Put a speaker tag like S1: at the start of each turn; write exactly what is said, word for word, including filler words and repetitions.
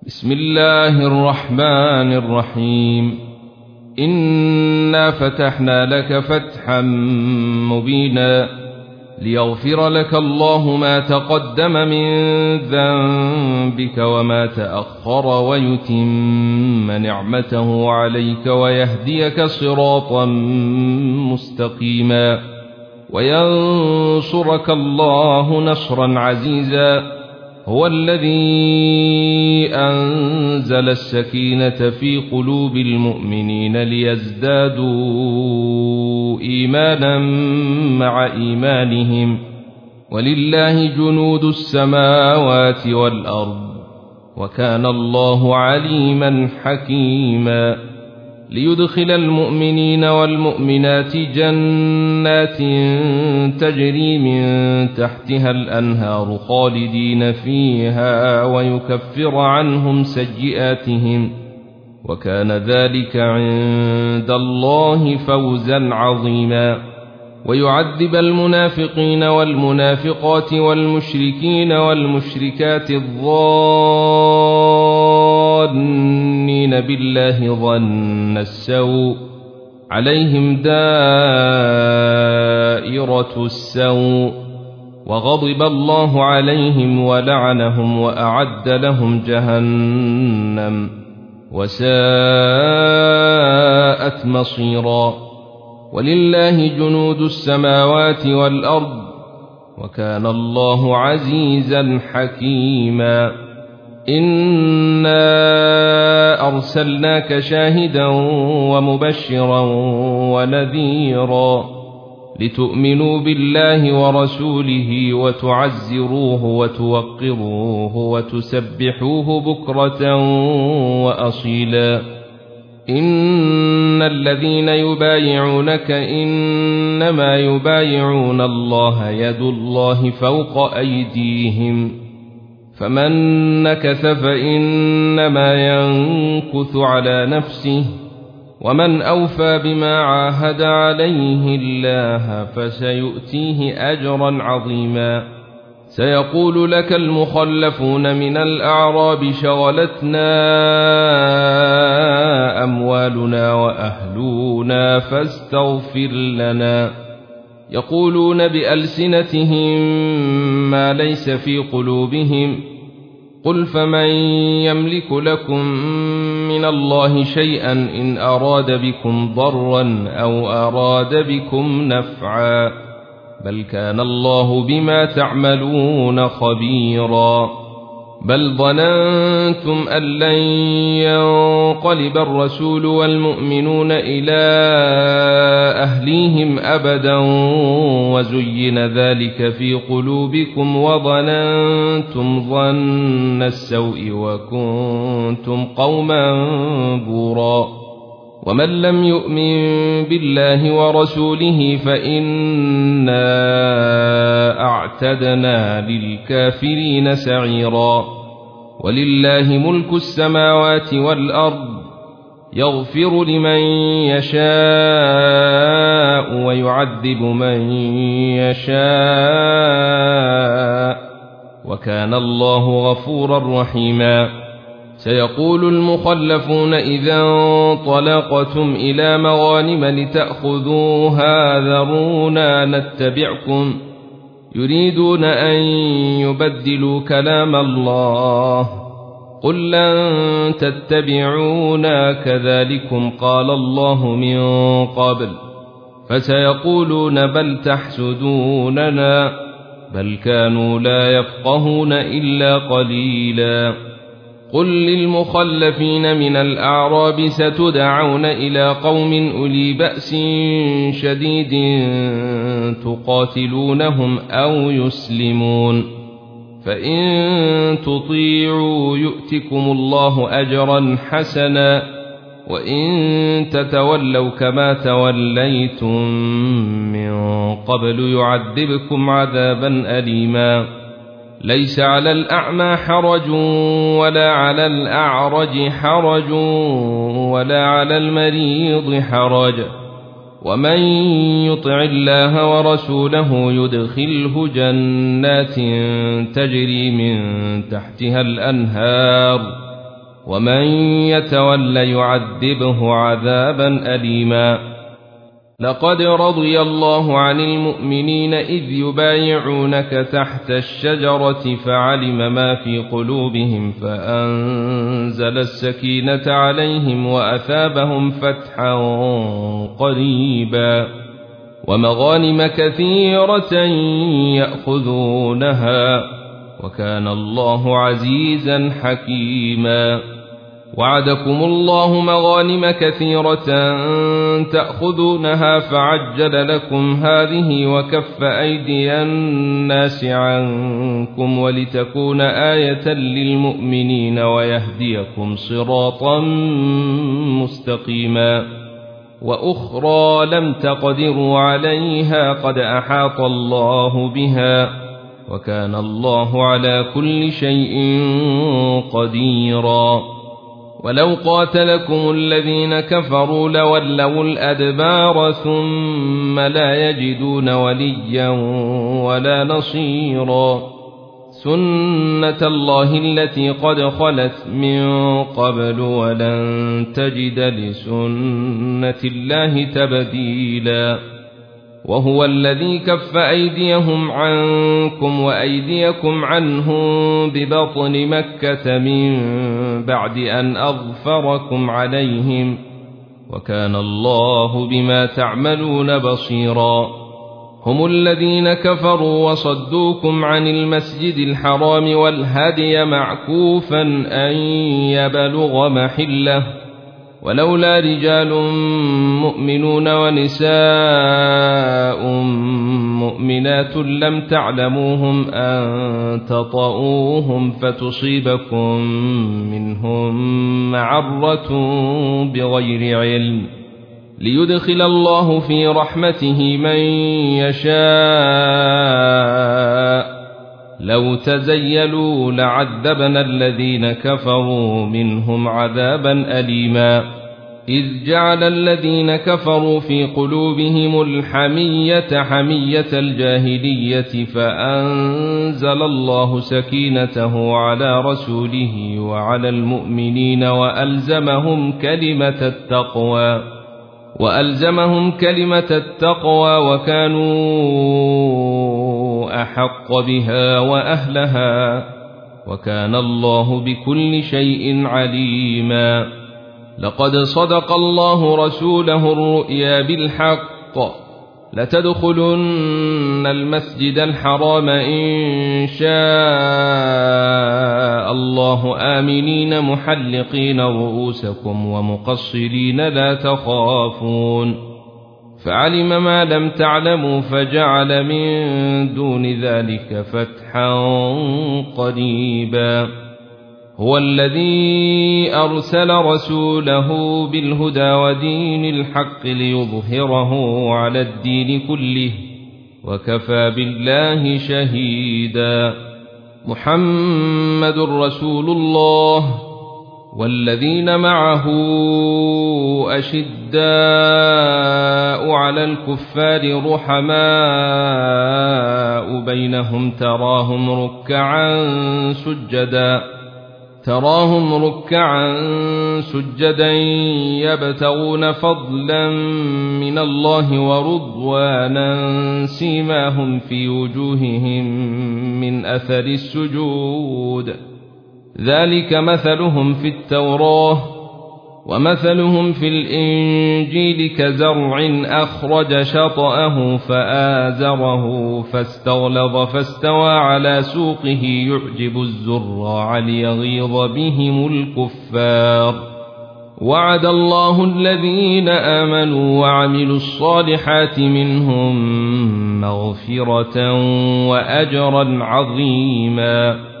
S1: بسم الله الرحمن الرحيم. إنا فتحنا لك فتحا مبينا ليغفر لك الله ما تقدم من ذنبك وما تأخر ويتم نعمته عليك ويهديك صراطا مستقيما وينصرك الله نصرا عزيزا. هو الذي أنزل السكينة في قلوب المؤمنين ليزدادوا إيمانا مع إيمانهم ولله جنود السماوات والأرض وكان الله عليما حكيما. ليدخل المؤمنين والمؤمنات جنات تجري من تحتها الأنهار خالدين فيها ويكفر عنهم سيئاتهم وكان ذلك عند الله فوزا عظيما. ويعذب المنافقين والمنافقات والمشركين والمشركات الظانين بالله ظن السوء عليهم دائرة السوء وغضب الله عليهم ولعنهم وأعد لهم جهنم وساءت مصيرا. ولله جنود السماوات والأرض وكان الله عزيزا حكيما. إنا أرسلناك شاهدا ومبشرا ونذيرا لتؤمنوا بالله ورسوله وتعزروه وتوقروه وتسبحوه بكرة وأصيلا. إن الذين يبايعونك إنما يبايعون الله يد الله فوق أيديهم فمن نكث فإنما ينكث على نفسه ومن أوفى بما عاهد عليه الله فسيؤتيه أجرا عظيما. سيقول لك المخلفون من الأعراب شغلتنا أموالنا وأهلنا فاستغفر لنا. يقولون بألسنتهم ما ليس في قلوبهم قل فمن يملك لكم من الله شيئا إن أراد بكم ضرا أو أراد بكم نفعا بل كان الله بما تعملون خبيرا. بل ظننتم أن لن ينقلب الرسول والمؤمنون إلى أهليهم أبدا وزين ذلك في قلوبكم وظننتم ظن السوء وكنتم قوما بورا. ومن لم يؤمن بالله ورسوله فإنا أعتدنا للكافرين سعيرا. ولله ملك السماوات والأرض يغفر لمن يشاء ويعذب من يشاء وكان الله غفورا رحيما. سيقول المخلفون إذا انطلقتم إلى مغانم لتأخذوها ذرونا نتبعكم يريدون أن يبدلوا كلام الله قل لن تتبعونا كذلكم قال الله من قبل فسيقولون بل تحسدوننا بل كانوا لا يفقهون إلا قليلا. قل للمخلفين من الأعراب ستدعون إلى قوم أولي بأس شديد تقاتلونهم أو يسلمون فإن تطيعوا يؤتكم الله أجرا حسنا وإن تتولوا كما توليتم من قبل يعذبكم عذابا أليما. ليس على الأعمى حرج ولا على الأعرج حرج ولا على المريض حرج ومن يطع الله ورسوله يدخله جنات تجري من تحتها الأنهار ومن يتول يعذبه عذابا أليما. لقد رضي الله عن المؤمنين إذ يبايعونك تحت الشجرة فعلم ما في قلوبهم فأنزل السكينة عليهم وأثابهم فتحا قريبا ومغانم كثيرة يأخذونها وكان الله عزيزا حكيما. وعدكم الله مغانم كثيرة تأخذونها فعجل لكم هذه وكف أيدي الناس عنكم ولتكون آية للمؤمنين ويهديكم صراطا مستقيما. وأخرى لم تقدروا عليها قد أحاط الله بها وكان الله على كل شيء قديرا. ولو قاتلكم الذين كفروا لولوا الأدبار ثم لا يجدون وليا ولا نصيرا. سنة الله التي قد خلت من قبل ولن تجد لسنة الله تبديلا. وهو الذي كف أيديهم عنكم وأيديكم عنهم ببطن مكة من بعد أن أظفركم عليهم وكان الله بما تعملون بصيرا. هم الذين كفروا وصدوكم عن المسجد الحرام والهدي معكوفا أن يبلغ محله ولولا رجال مؤمنون ونساء مؤمنات لم تعلموهم أن تطؤوهم فتصيبكم منهم معرة بغير علم ليدخل الله في رحمته من يشاء. لو تزيلوا لعذبنا الذين كفروا منهم عذابا أليما. إذ جعل الذين كفروا في قلوبهم الحمية حمية الجاهلية فأنزل الله سكينته على رسوله وعلى المؤمنين وألزمهم كلمة التقوى وألزمهم كلمة التقوى وكانوا أحق بها وأهلها وكان الله بكل شيء عليما. لقد صدق الله رسوله الرؤيا بالحق لتدخلن المسجد الحرام إن شاء الله آمنين محلقين رؤوسكم ومقصرين لا تخافون فعلم ما لم تعلموا فجعل من دون ذلك فتحا قريبا. هو الذي أرسل رسوله بالهدى ودين الحق ليظهره على الدين كله وكفى بالله شهيدا. محمد رسول الله والذين معه أشداء على الكفار رحماء بينهم تراهم ركعا سجدا تراهم ركعا سجدا يبتغون فضلا من الله ورضوانا سيماهم في وجوههم من أثر السجود ذلك مثلهم في التوراة ومثلهم في الإنجيل كزرع أخرج شطأه فآزره فاستغلظ فاستوى على سوقه يعجب الزراع ليغيظ بهم الكفار. وعد الله الذين آمنوا وعملوا الصالحات منهم مغفرة وأجرا عظيما.